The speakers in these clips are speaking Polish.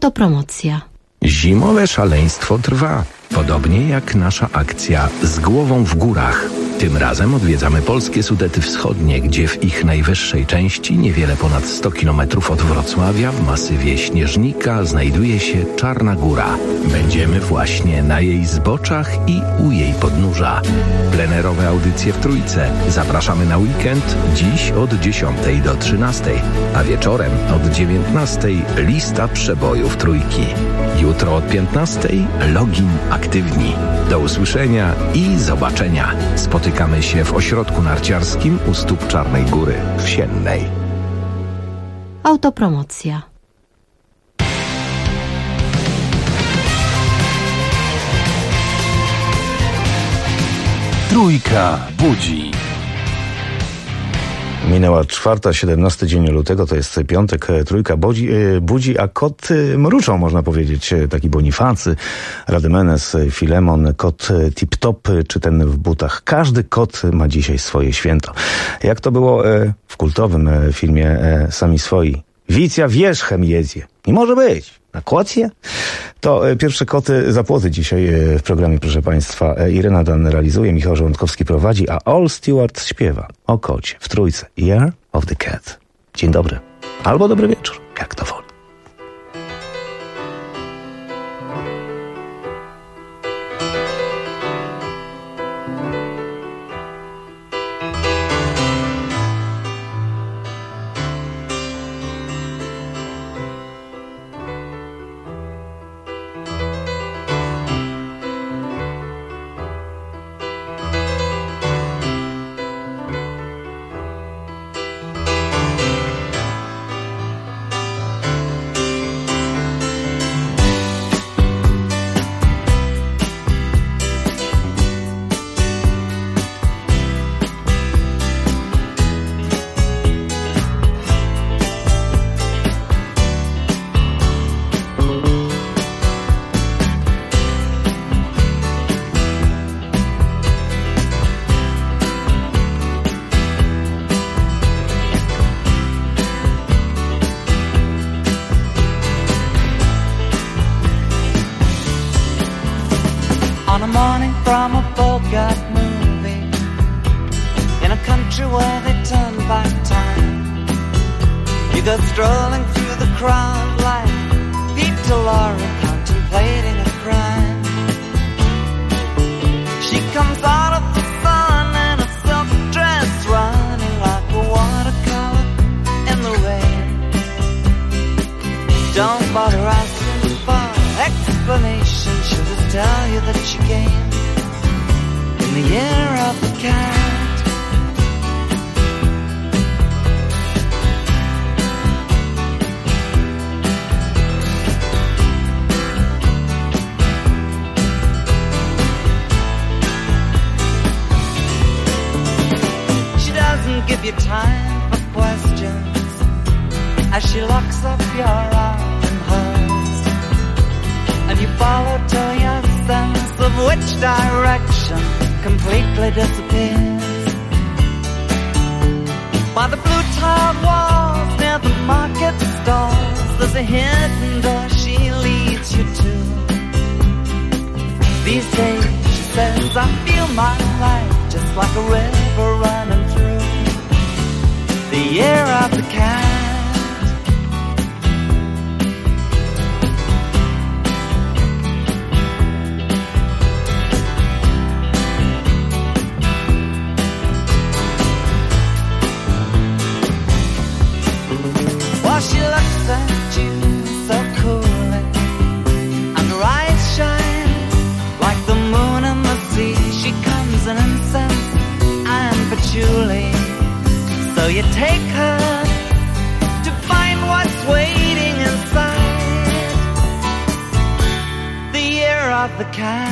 Autopromocja. Zimowe szaleństwo trwa, podobnie jak nasza akcja Z głową w górach. Tym razem odwiedzamy polskie Sudety Wschodnie, gdzie w ich najwyższej części, niewiele ponad 100 km od Wrocławia, w masywie Śnieżnika, znajduje się Czarna Góra. Będziemy właśnie na jej zboczach i u jej podnóża. Plenerowe audycje w Trójce. Zapraszamy na weekend, dziś od 10 do 13, a wieczorem od 19 lista przebojów Trójki. Jutro od 15 login aktywni. Do usłyszenia i zobaczenia. Spotykamy się w ośrodku narciarskim u stóp Czarnej Góry w Siennej. Autopromocja. Trójka budzi. Minęła 4, 17 dzień lutego, to jest piątek, Trójka budzi, a kot mruczą, można powiedzieć, taki Bonifacy, Radymenes, Filemon, kot tip-top, czy ten w butach. Każdy kot ma dzisiaj swoje święto. Jak to było w kultowym filmie Sami swoi. Wicja wierzchem jedzie. Nie może być. Na kocie? To pierwsze koty za płoty dzisiaj w programie, proszę Państwa. Irena Dan realizuje, Michał Żołądkowski prowadzi, a All Stewart śpiewa o kocie w Trójce. Year of the Cat. Dzień dobry. Albo dobry wieczór, jak to woli. On a morning from a Bogart movie, in a country where they turn back time, you go strolling through the crowd like Peter Lorre contemplating a crime. She comes out of the sun in a silk dress, running like a watercolor in the rain. Don't bother asking for explanation, she'll just tell you that she came in the year of the cat. She doesn't give you time for questions as she locks up your arm in hers, and you follow till your sense of which direction completely disappears. By the blue tiled walls near the market stalls, there's a hidden door she leads you to. These days, she says, I feel my life just like a river running through the year of the cat. She looks at you so coolly, and her eyes shine like the moon and the sea. She comes in incense and patchouli, so you take her to find what's waiting inside the year of the cat.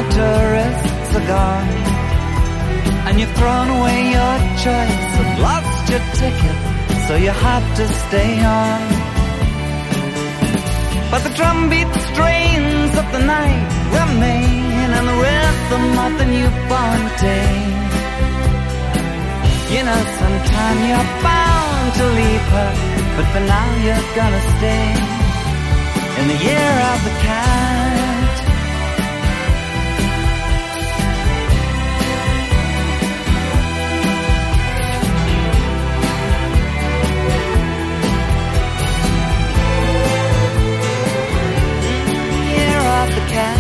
the tourists are gone, and you've thrown away your choice and lost your ticket, so you have to stay on. But the drumbeat strains of the night remain, and the rhythm of the newborn day. You know, sometime you're bound to leave her, but for now you're gonna stay in the year of the cat. Year of the cat.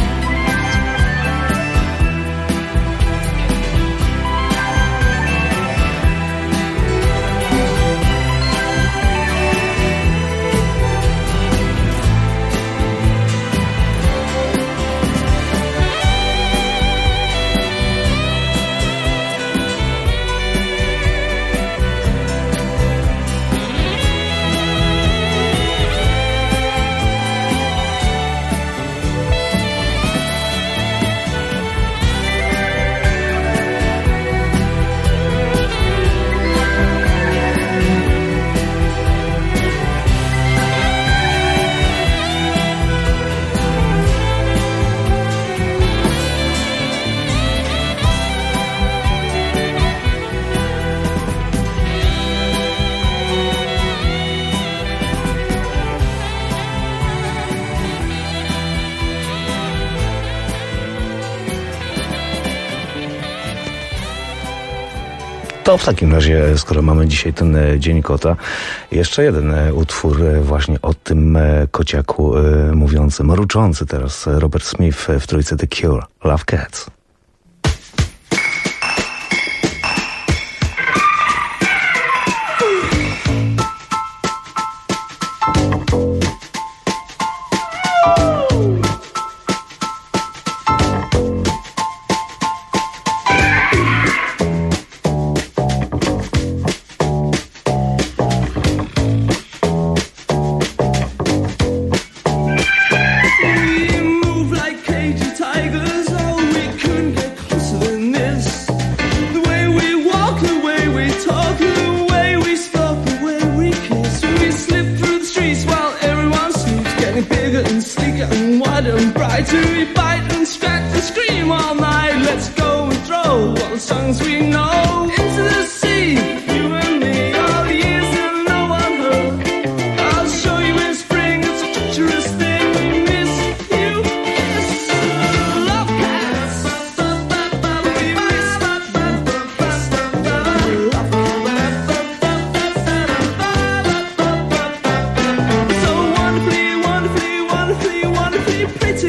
To w takim razie, skoro mamy dzisiaj ten Dzień Kota, jeszcze jeden utwór właśnie o tym kociaku mówiącym, mruczący teraz Robert Smith w trójce The Cure, Love Cats.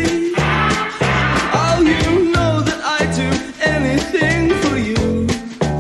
Oh, you know that I do anything for you.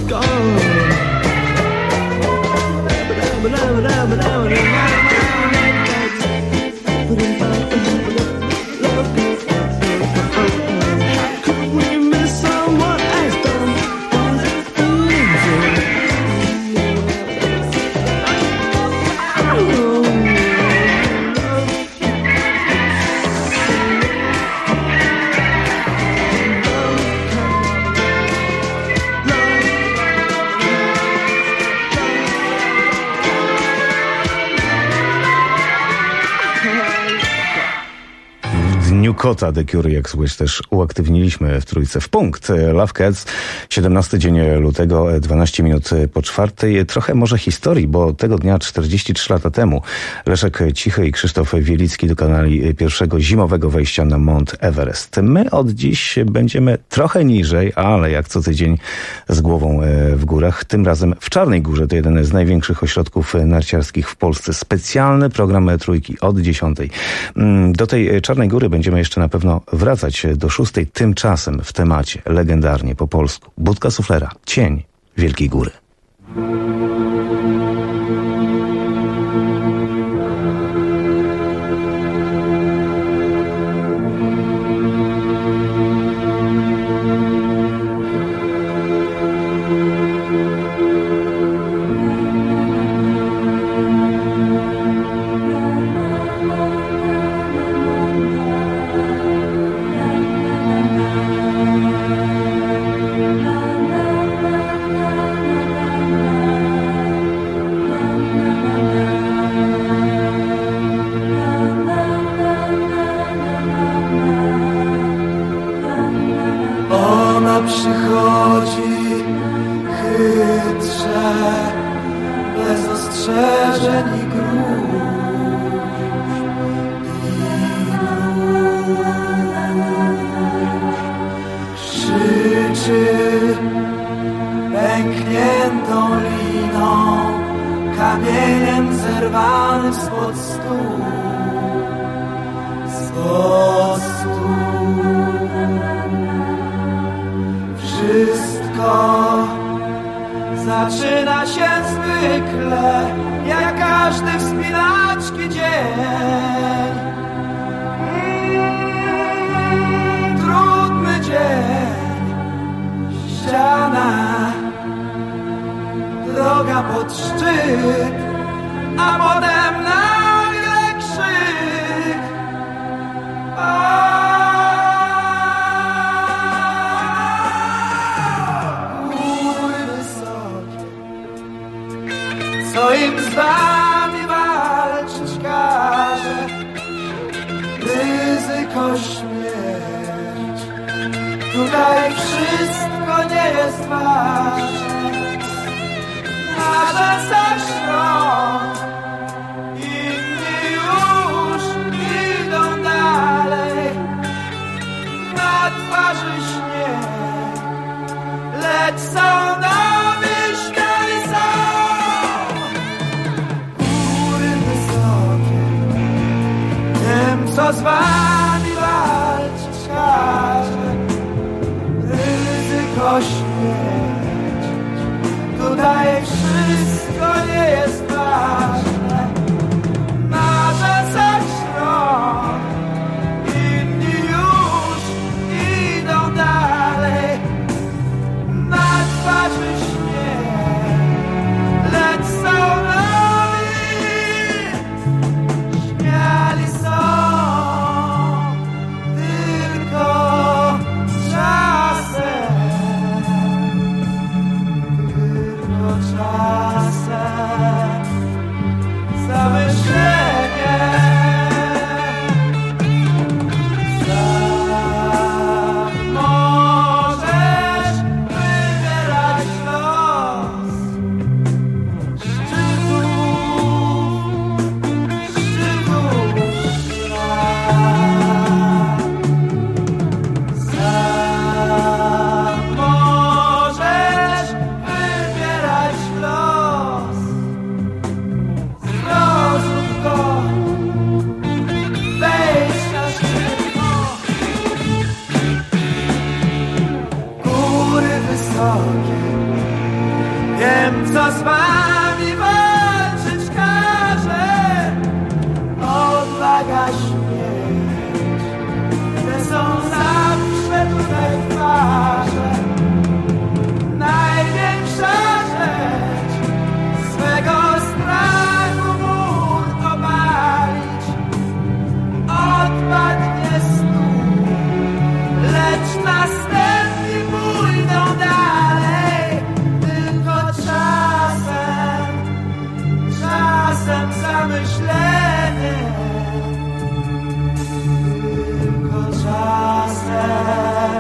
Kota The Cure, jak słuchać, też uaktywniliśmy w trójce w punkt. Love Cats, 17 dzień lutego, 12 minut po 4. Trochę może historii, bo tego dnia 43 lata temu Leszek Cichy i Krzysztof Wielicki dokonali pierwszego zimowego wejścia na Mount Everest. My od dziś będziemy trochę niżej, ale jak co tydzień z głową w górach. Tym razem w Czarnej Górze, to jeden z największych ośrodków narciarskich w Polsce. Specjalny program trójki od 10. Do tej Czarnej Góry będziemy jeszcze na pewno wracać do 6. Tymczasem w temacie, legendarnie po polsku, Budka Suflera, Cień Wielkiej Góry. Przychodzi chytrze, bez ostrzeżeń i gruźb krzyczy pękniętą liną, kamieniem zerwanym spod stóp, spod stóp. Wszystko zaczyna się zwykle, jak każdy wspinaczki dzień. Trudny dzień, ściana, droga pod szczyt, a potem nagle krzyk. Co im z wami walczyć każe, ryzyko śmierć. Tutaj wszystko nie jest ważne, marze za szron. Inni już idą dalej, na twarzy śnieg, lecz są nowi śmiali są. Co z wami walczyć każe, ryzyko śmierć. Tutaj wszystko nie jest ważne, marze za szron. Inni już idą dalej, na twarzy śmiech, lecz są nowi, śmiali są. Możesz wybierać los. Wiem, co z wami walczyć każe. Odwaga, śmierć, te są zawsze tutaj w parze. Największa rzecz, swego strachu mur obalić. Odpadnie stół, lecz następni pójdą dalej. Tylko czasem zamyślenie. Tylko czasem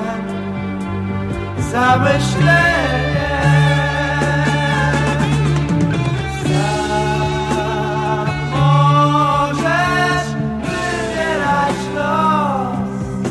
zamyślenie. Możesz wybierać los.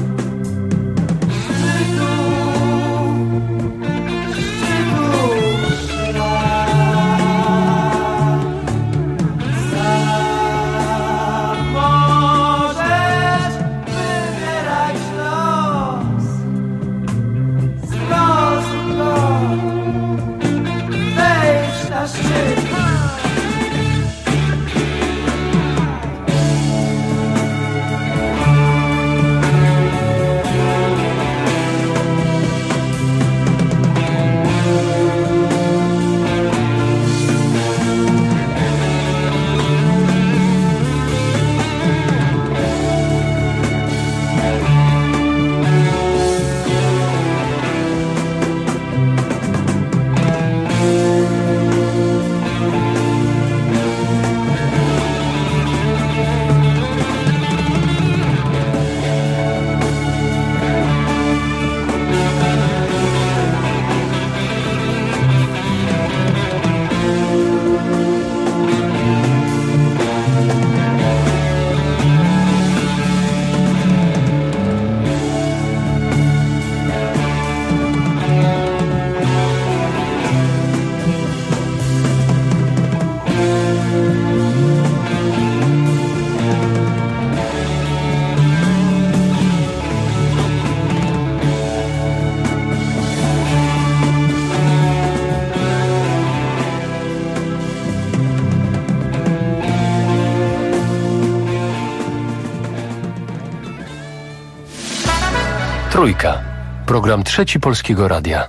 Trójka. Program Trzeci Polskiego Radia.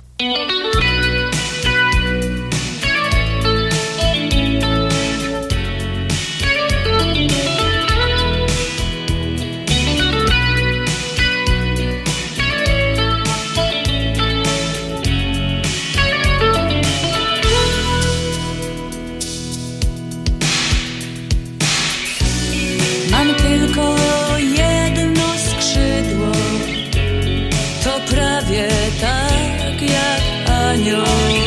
Mam tylko jedno skrzydło, to prawie tak jak anioł.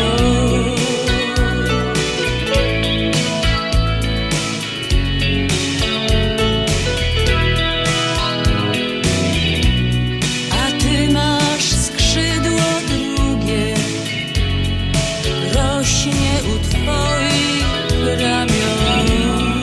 A ty masz skrzydło drugie, rośnie u twoich ramion.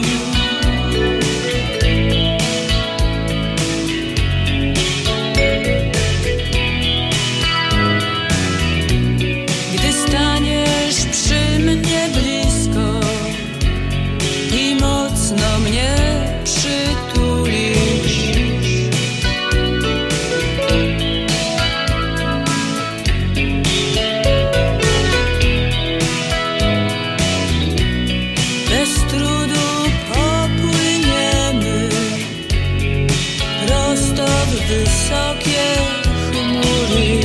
Wysokie chmury.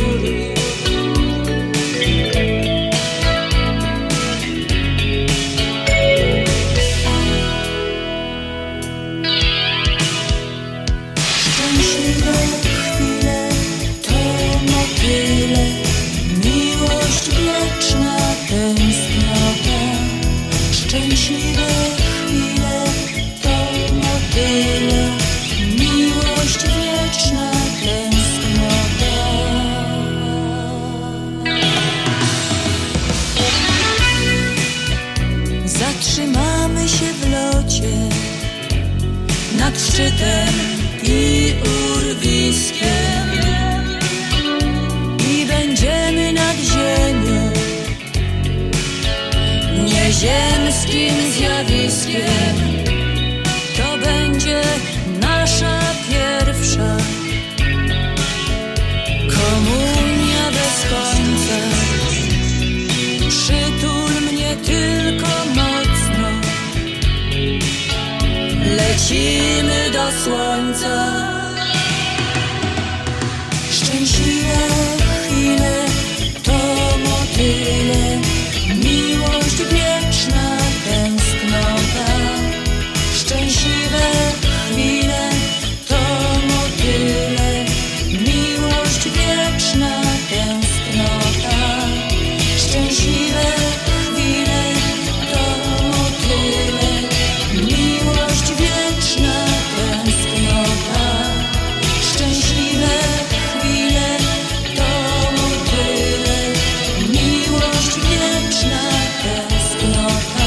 Szczęśliwe chwile to motyle, miłość wieczna tęsknota. Szczęśliwe chwile to motyle, miłość wieczna tęsknota. Zatrzymamy się w locie nad szczytem i urwiskiem i będziemy nad ziemią ziemskim zjawiskiem. To będzie nasza pierwsza komunia bez końca. Przytul mnie tylko mocno, lecimy do słońca. Szczęśliwe chwile to motyle, miłość wieczna, tęsknota. Szczęśliwe chwile to motyle, miłość wieczna, tęsknota. Szczęśliwe chwile to motyle, miłość wieczna, tęsknota. Szczęśliwe chwile to motyle, miłość wieczna, tęsknota.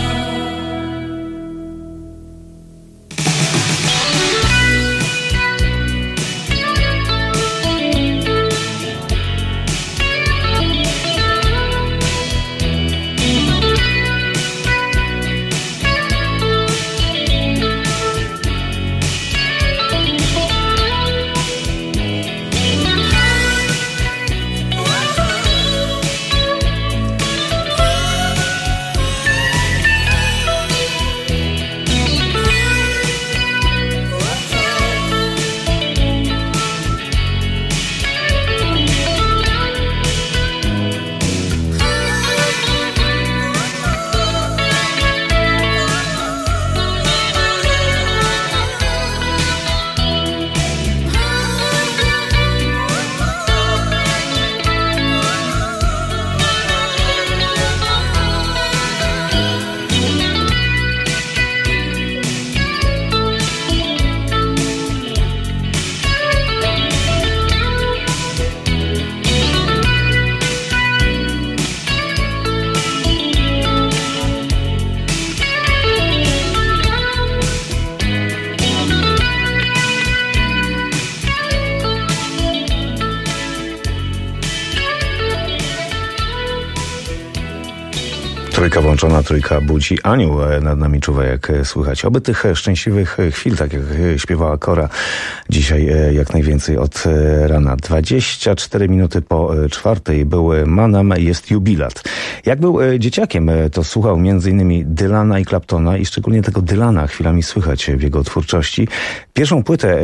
Trójka włączona, trójka budzi. Anioł nad nami czuwa, jak słychać. Oby tych szczęśliwych chwil, tak jak śpiewała Kora, dzisiaj jak najwięcej od rana. 24 minuty po 4 był Manam, jest jubilat. Jak był dzieciakiem, to słuchał m.in. Dylana i Claptona i szczególnie tego Dylana chwilami słychać w jego twórczości. Pierwszą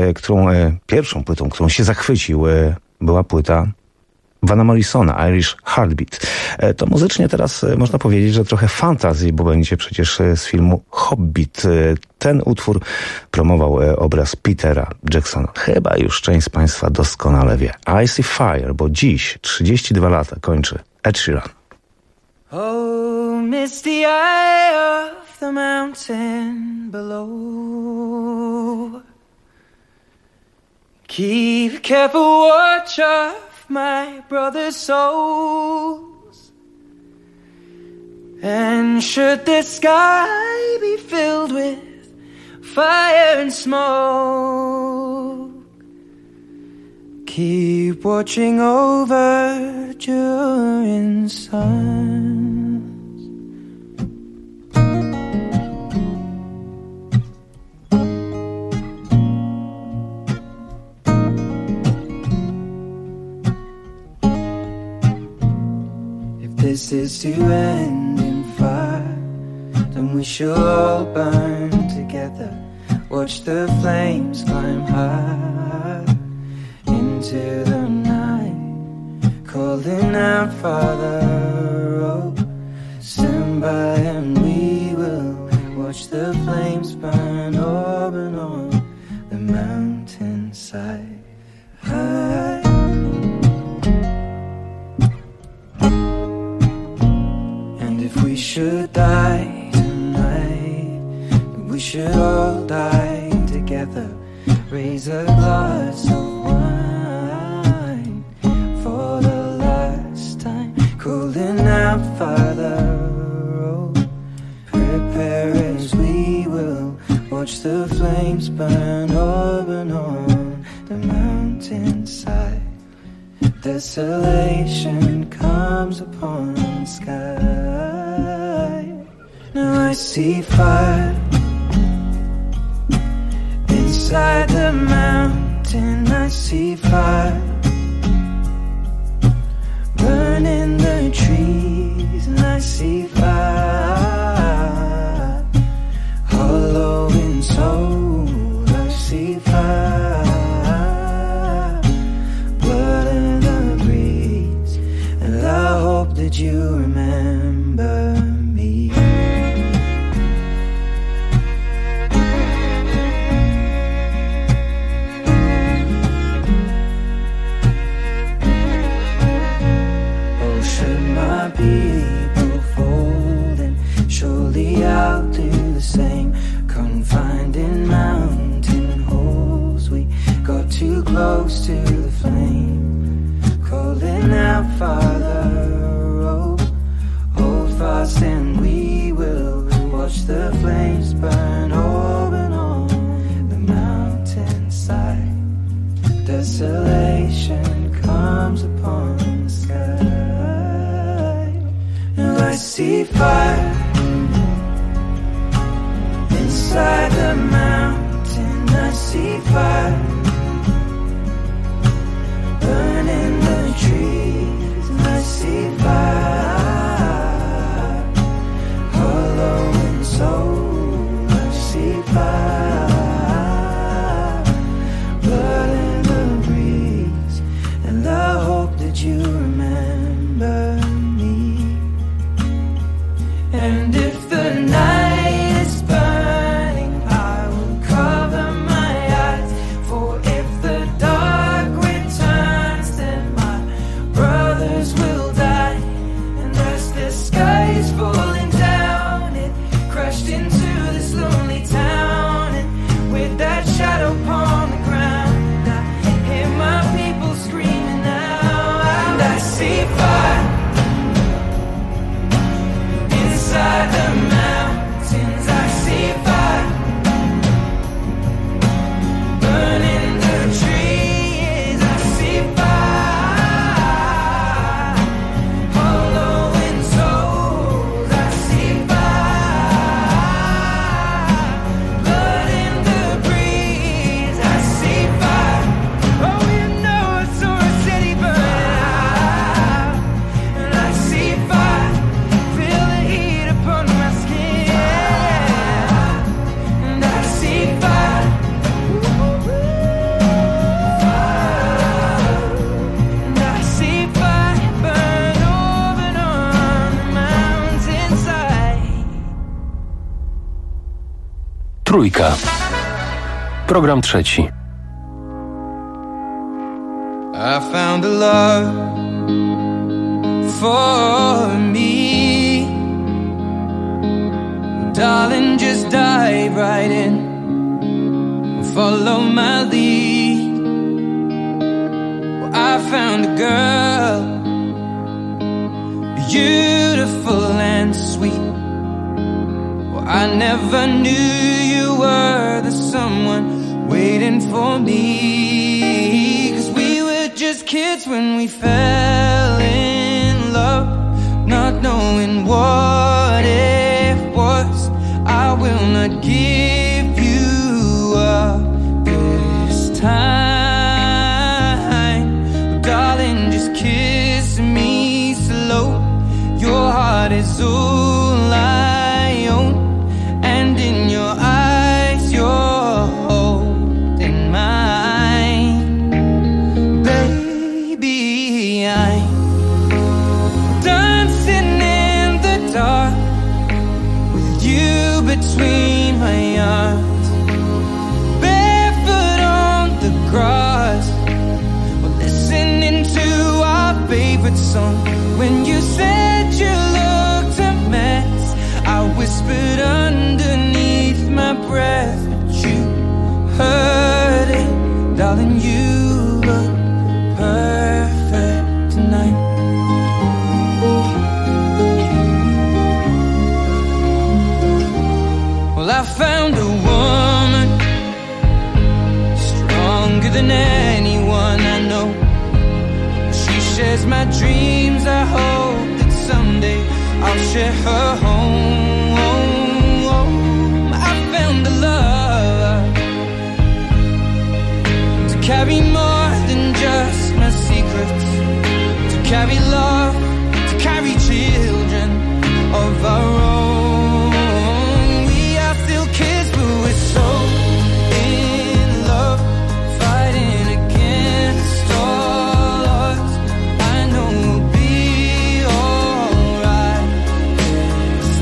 płytą, którą się zachwycił, była płyta Vana Morrisona, Irish Heartbeat. To muzycznie teraz można powiedzieć, że trochę fantazji, bo będzie przecież z filmu Hobbit. Ten utwór promował obraz Petera Jacksona. Chyba już część z Państwa doskonale wie. I See Fire, bo dziś 32 lata kończy Ed Sheeran. Oh, misty eye of the mountain below. Keep careful watch of my brother's souls. And should the sky be filled with fire and smoke, keep watching over during suns. This is to end in fire, then we shall all burn together. Watch the flames climb high into the night, calling out, Father, oh, stand by and we will watch the flames burn up and on the mountainside. If we should die tonight, we should all die together. Raise a glass of wine for the last time, calling out, Father, oh, prepare as we will watch the flames burn up and on the mountainside. Desolation comes upon the sky. see fire inside the mountain. I see fire burning the trees, and I see fire hollow in soul. I see fire, blood in the breeze, and I hope that you remember me. Oh, should my people fold, and surely I'll do the same. Confined in mountain holes, we got too close to the flame. Calling out, Father, oh, hold fast and we will watch the flames burn open on the mountainside. Desolation comes upon the sky, and I see fire inside the mountain. I see fire burning the trees, and I see fire hollow in soul. I see fire, blood in the breeze, and I hope that you remember me. And if the night is burning, I will cover my eyes. For if the dark returns, then my brothers will die. And as the sky is falling down, it crashed into this lonely town. And with that shadow upon the ground, I hear my people screaming now. And I see fire inside the mountains. I see fire burning the trees. I see fire hollow in souls. I see fire, blood in the breeze. I see fire. Oh, you know I saw a city burn out, and I see fire. Feel the heat upon my skin, and I see fire, and I see fire burn open on the mountainside. Trójka. Program trzeci. I found a love for me. Darling, just dive right in, follow my lead. Well, I found a girl, beautiful and sweet. Well, I never knew you were the someone waiting for me. 'Cause we were just kids when we fell in love, not knowing what it was. I will not give you up this time. Darling, just kiss me slow. Your heart is all I own, and in your eyes you're holding mine. Baby, I'm dancing in the dark with you between my arms, barefoot on the grass, we're listening to our favorite song. When you said you looked a mess, I whispered underneath my breath, but you heard it. Darling, you look perfect tonight. Well, I found a woman stronger than anyone I know. She shares my dreams. I hope that someday I'll share her home. carry more than just my secrets, to carry love, to carry children of our own. We are still kids, but we're so in love, fighting against all odds. I know we'll be alright this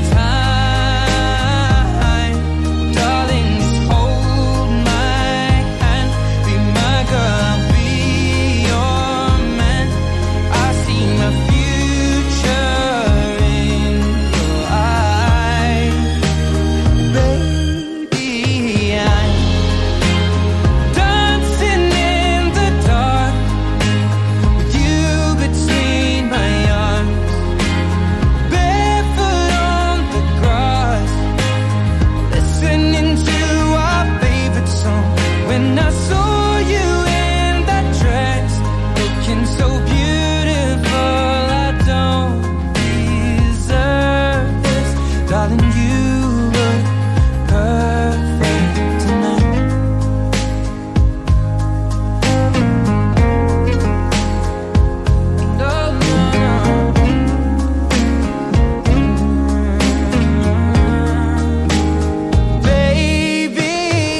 time. Darling, just hold my hand, be my girl, I'll be your man. I see my future in your eyes. Baby, I'm dancing in the dark with you between my arms, barefoot on the grass, listening to our favorite song. When I saw you in that dress, looking so beautiful, I don't deserve this. Darling, you look perfect tonight. No, no, no. Baby,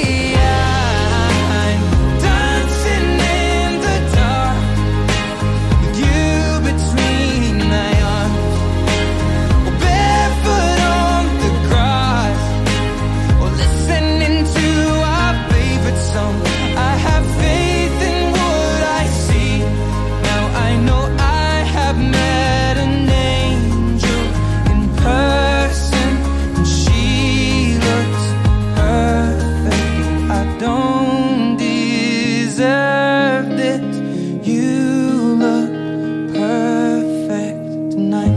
I'm dancing in the dark with you between my arms, or barefoot on the grass, or listening to our favorite song. I have faith in what I see. Now I know I have met an angel in person, and she looks perfect. I don't deserve this. You look perfect tonight.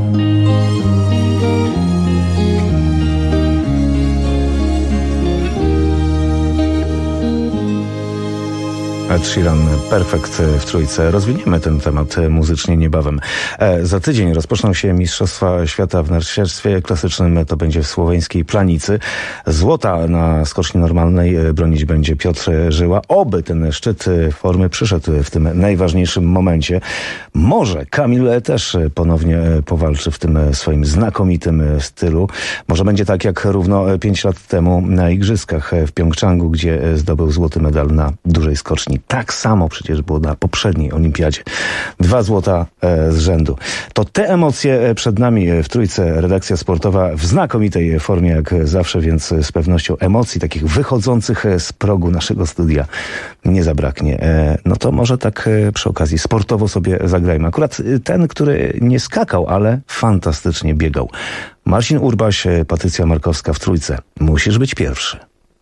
Ed Sheeran, Perfekt w trójce. Rozwiniemy ten temat muzycznie niebawem. Za tydzień rozpoczną się Mistrzostwa Świata w narciarstwie klasycznym. To będzie w słoweńskiej Planicy. Złota na skoczni normalnej bronić będzie Piotr Żyła. Oby ten szczyt formy przyszedł w tym najważniejszym momencie. Może Kamil też ponownie powalczy w tym swoim znakomitym stylu. Może będzie tak jak równo 5 lat temu na Igrzyskach w Pjongczangu, gdzie zdobył złoty medal na dużej skoczni. Tak samo przecież było na poprzedniej olimpiadzie. 2 złota z rzędu. To te emocje przed nami w trójce. Redakcja sportowa w znakomitej formie jak zawsze, więc z pewnością emocji takich wychodzących z progu naszego studia nie zabraknie. No to może tak przy okazji sportowo sobie zagrajmy. Akurat ten, który nie skakał, ale fantastycznie biegał. Marcin Urbaś, Patrycja Markowska w trójce. Musisz być pierwszy.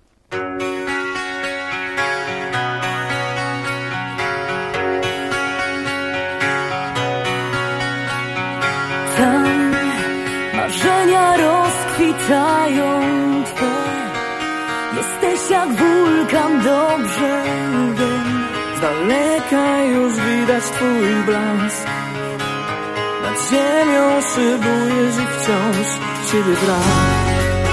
Tam marzenia rozkwitają twe. Jesteś jak wulkan, dobrze wiem. Z daleka już widać twój blask. Nad ziemią szybujesz i wciąż ciebie brak.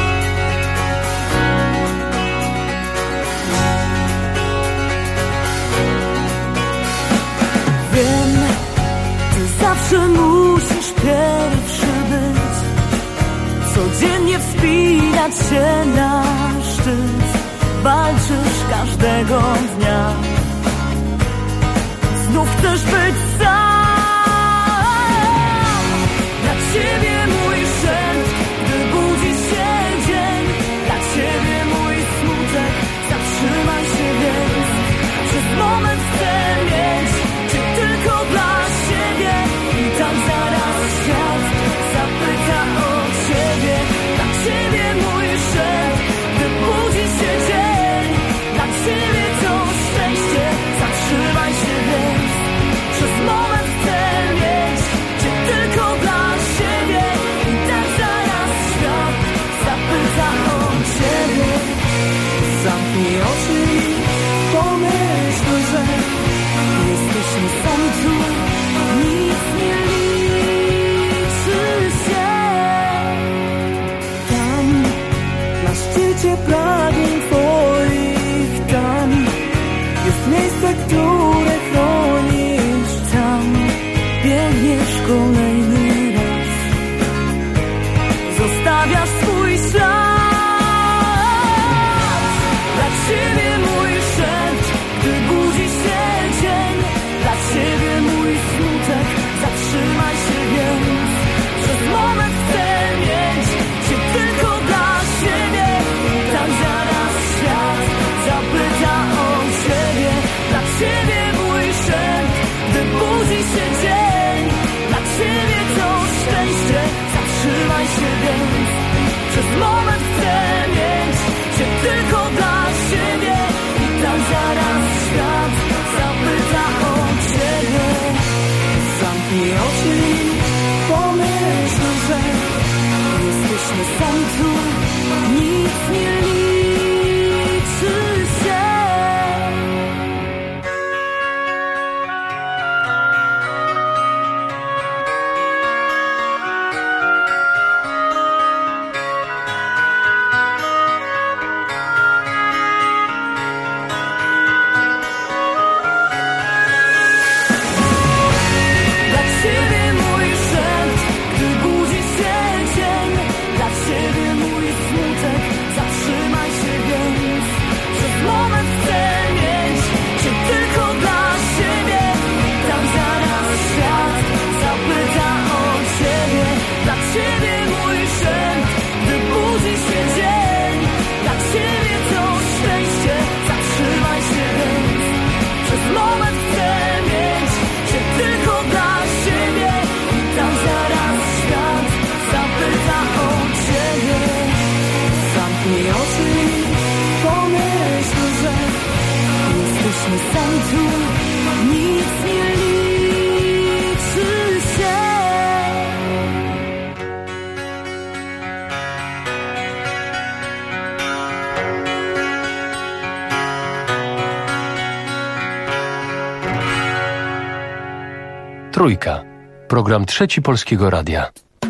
Wiem, ty zawsze musisz pierwszy być. Codziennie wspinać się na szczyt. Walczysz każdego dnia. Znów chcesz być sam. Dla ciebie mój szep, gdy budzi się dzień. Dla ciebie mój smutek, zatrzymaj się więc. Przez moment chcę mieć cię tylko dla siebie. I tam zaraz świat zapyta o ciebie. Dla ciebie mój szep, gdy budzi się dzień. Dla ciebie to szczęście, zatrzymaj się więc. Przez moment chcę mieć cię tylko dla siebie. I tak zaraz świat zapyta o ciebie. Zamknij oczy i pomyśl, że jesteśmy sami tu. Nic nie liczy się. Tam na szczycie pragnień twoich, tam jest miejsce, które Trójka. Program trzeci Polskiego Radia.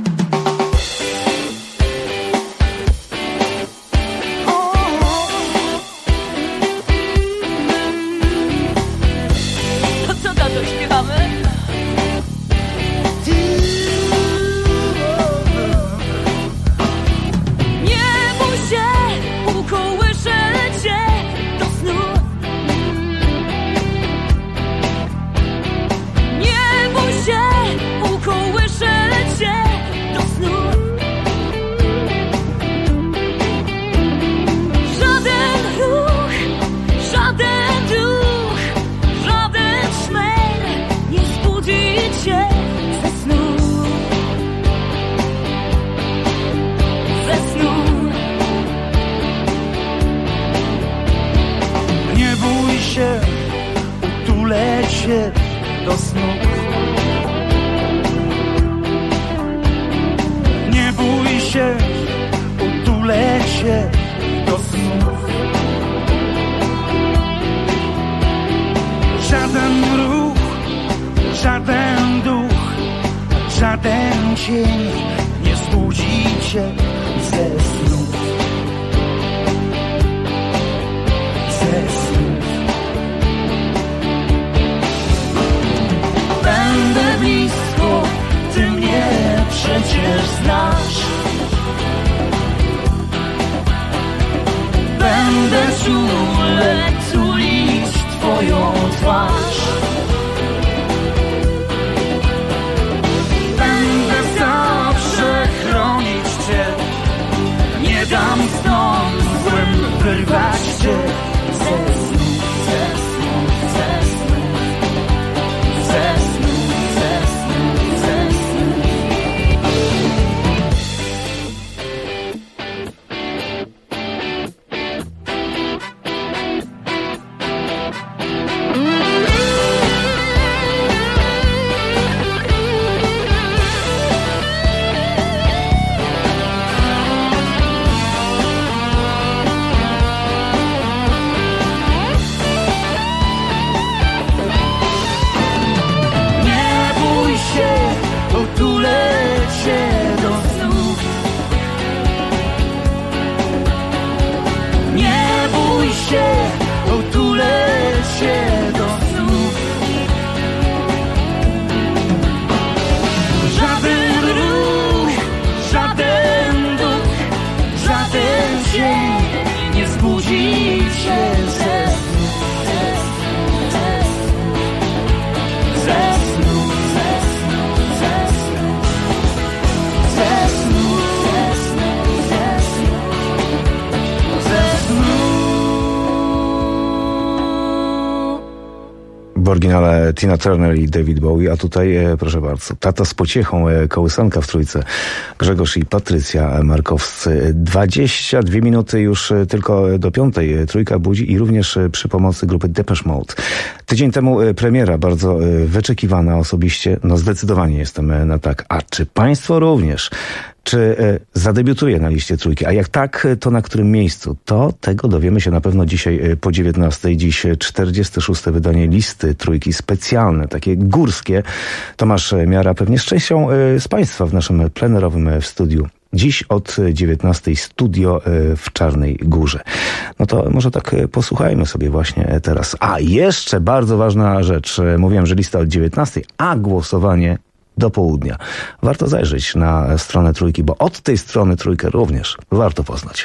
To co, tato, śpiewamy? Nie bój się, ukołyszę cię do snu. Nie bój się, ukołyszę cię do snu. Żaden ruch, żaden duch, żaden szmer nie zbudzi cię ze snu. Ze snu. Nie bój się, utulę cię do snu. Nie bój się, utulę cię do snu. Żaden ruch, żaden duch, żaden cień nie zbudzi cię ze snu. Ze snu. Będę blisko, ty mnie przecież znasz. Będę czule tulić twoją twarz. Będę zawsze chronić cię. Nie dam stąd złym wyrwać cię ze snu, ze snu, ze snu. Ze snu, ze snu, ze snu. Nie bój się, utulę cię do snu. Nie bój się, utulę cię do snu. Żaden ruch, żaden duch, żaden cień nie zbudzi cię ze snu. Ze snu, ze snu, ze snu. Ze snu, ze snu, ze snu. Ze snu. W oryginale Tina Turner i David Bowie, a tutaj, proszę bardzo, tata z pociechą, kołysanka w trójce, Grzegorz i Patrycja Markowscy. 22 minuty już tylko do 5. Trójka budzi i również przy pomocy grupy Depeche Mode. Tydzień temu premiera, bardzo wyczekiwana osobiście, no zdecydowanie jestem na tak. A czy państwo również? Czy zadebiutuje na liście trójki? A jak tak, to na którym miejscu? To tego dowiemy się na pewno dzisiaj po 19. Dziś 46. wydanie listy trójki specjalne, takie górskie. Tomasz Miara pewnie z częścią z państwa w naszym plenerowym studiu. Dziś od 19 studio w Czarnej Górze. No to może tak posłuchajmy sobie właśnie teraz. A jeszcze bardzo ważna rzecz. Mówiłem, że lista od 19, a głosowanie do południa. Warto zajrzeć na stronę trójki, bo od tej strony trójkę również warto poznać.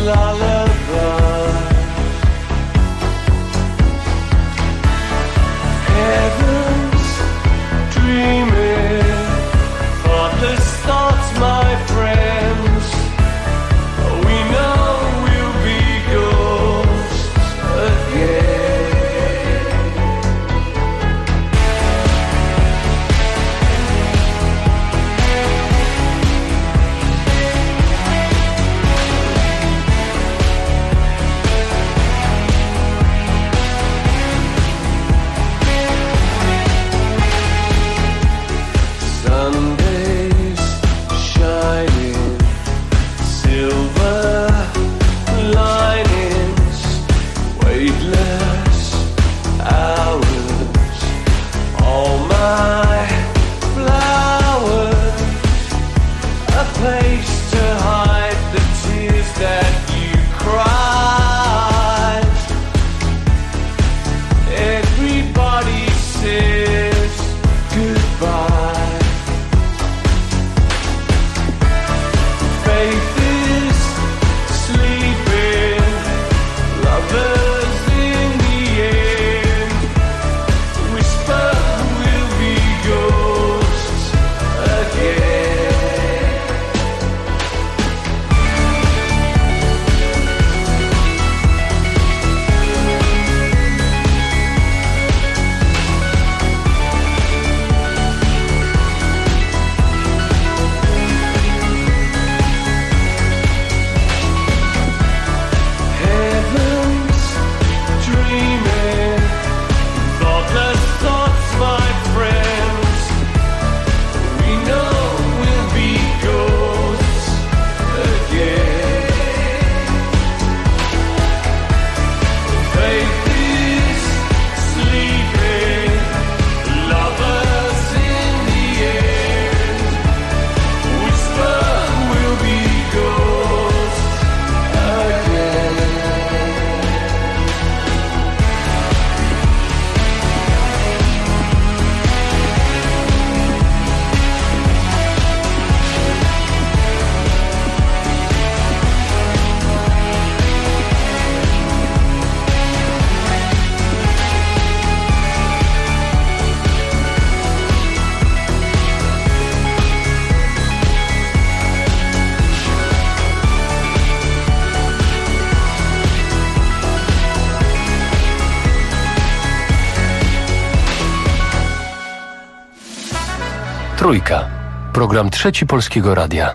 Trójka. Program Trzeci Polskiego Radia.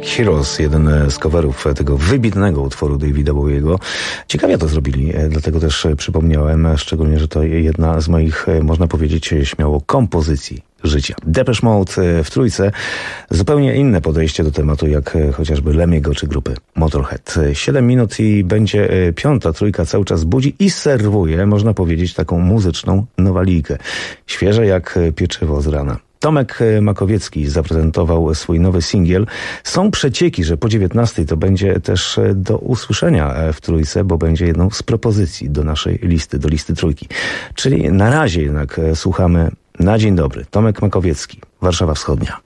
Heroes, jeden z coverów tego wybitnego utworu Davida Bowiego. Ciekawie to zrobili, dlatego też przypomniałem, szczególnie, że to jedna z moich, można powiedzieć, śmiało kompozycji życia. Depeche Mode w trójce. Zupełnie inne podejście do tematu, jak chociażby Lemiego czy grupy Motorhead. 7 minut i będzie piąta trójka cały czas budzi i serwuje, można powiedzieć, taką muzyczną nowalijkę. Świeże jak pieczywo z rana. Tomek Makowiecki zaprezentował swój nowy singiel. Są przecieki, że po 19 to będzie też do usłyszenia w trójce, bo będzie jedną z propozycji do naszej listy, do listy trójki. Czyli na razie jednak słuchamy Na dzień dobry. Tomek Makowiecki, Warszawa Wschodnia.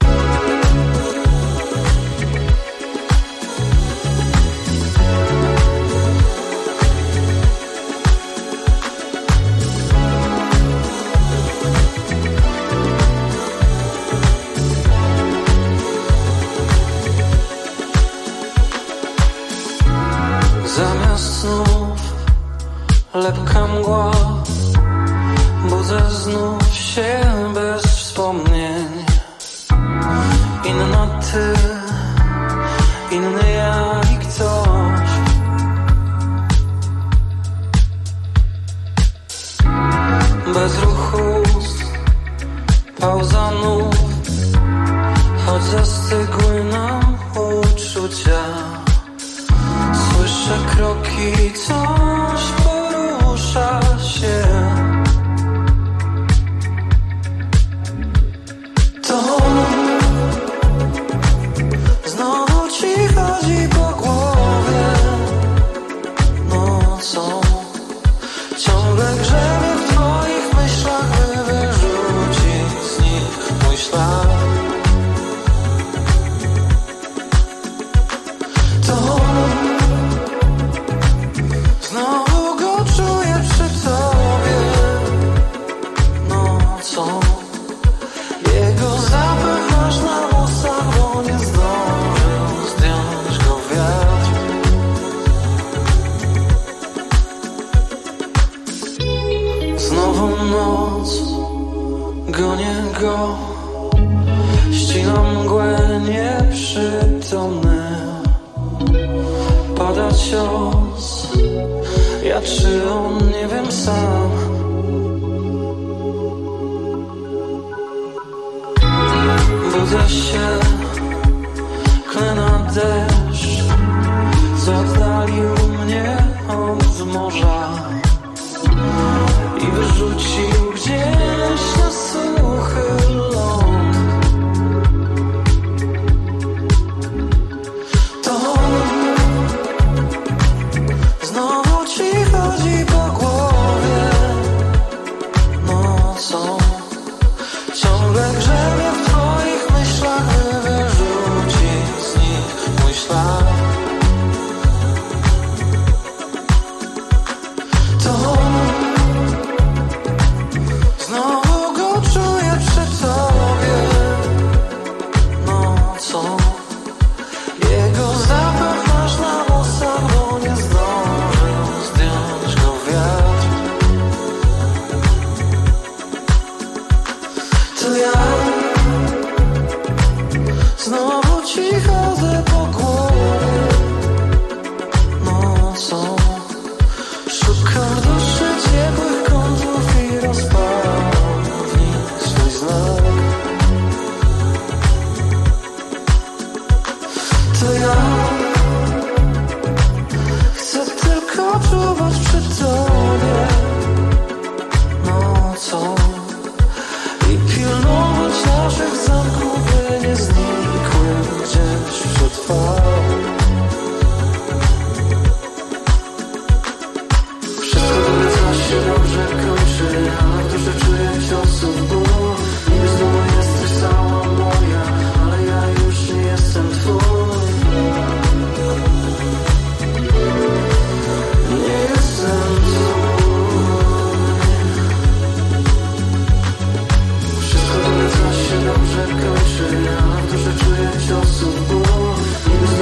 Zamiast snów lepka mgła, budzę znów się bez wspomnień. Inna ty, inny ja i ktoś. Bez ruchu, pauza nów, choć zastygły nam uczucia. Słyszę kroki, coś porusza się. To znowu ci chodzi po głowie nocą. Ciągle grzebie w twoich myślach, by wyrzucić z nich mój ślad. To znowu go czuję przy tobie nocą. Jego zapach masz na ustach, bo nie zdążył zdjąć go wiatr. Znowu noc, gonię go, ścinam mgłę nieprzytomny. Pada cios, ja czy on, nie wiem sam. Budzę się, klę na deszcz, co oddalił mnie od morza i wyrzucił gdzieś na suchy ląd. To znowu ci chodzi po głowie nocą. Ciągle grzebie w twoich myślach, by wyrzucić z nich mój ślad. To znowu go czuję przy tobie nocą. Jego zapach masz na włosach, bo nie zdążył zdjąć go wiatr. To ja znowu ci chodzę po głowie nocą. Szukam w duszy ciepłych kątów i rozpalam w nich swój znak. To ja chcę tylko czuwać przy tobie nocą i pilnować naszych zamków, by nie znikły gdzieś wśród fal. Wszystko dowiedza się dobrze kończy, ale w duszy czuję ciosów ból. Niby znowu jesteś cała moja, ale ja już nie jestem twój. Nie jestem twój. Wszystko dowiedza się dobrze kończy, ale w duszy czuję ciosów ból. Niby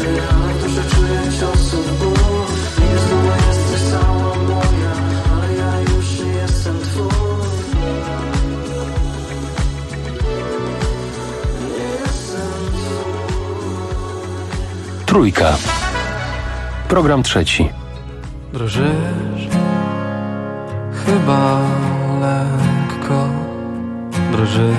ale w duszy czuję ciosy ból. I znowu jesteś cała moja, ale ja już nie jestem twój. Nie jestem twój. Trójka. Program trzeci. Drżysz, chyba lekko drżysz.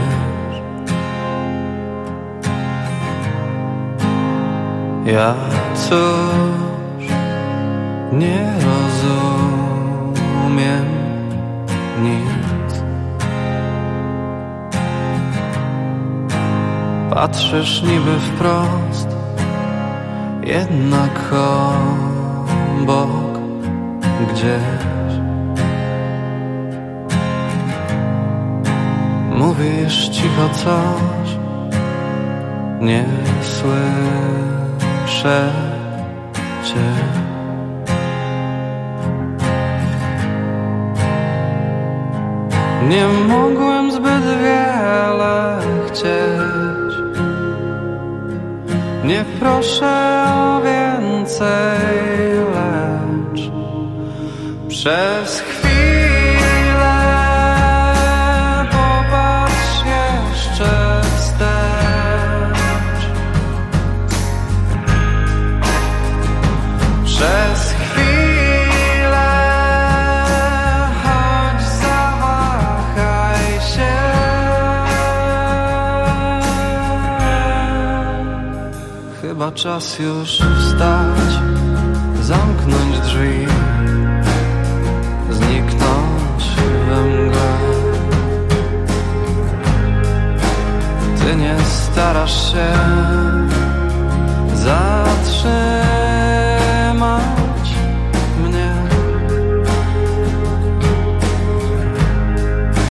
Ja cóż nie rozumiem nic. Patrzysz niby wprost, jednak obok gdzieś. Mówisz cicho coś, nie słyszę cię. Nie mogłem zbyt wiele chcieć. Nie proszę o więcej, lecz przez chwilę popatrz jeszcze wstecz. Przez chwilę choć zawahaj się. Chyba czas już wstać, zamknąć drzwi, zniknąć we mgle. Ty nie starasz się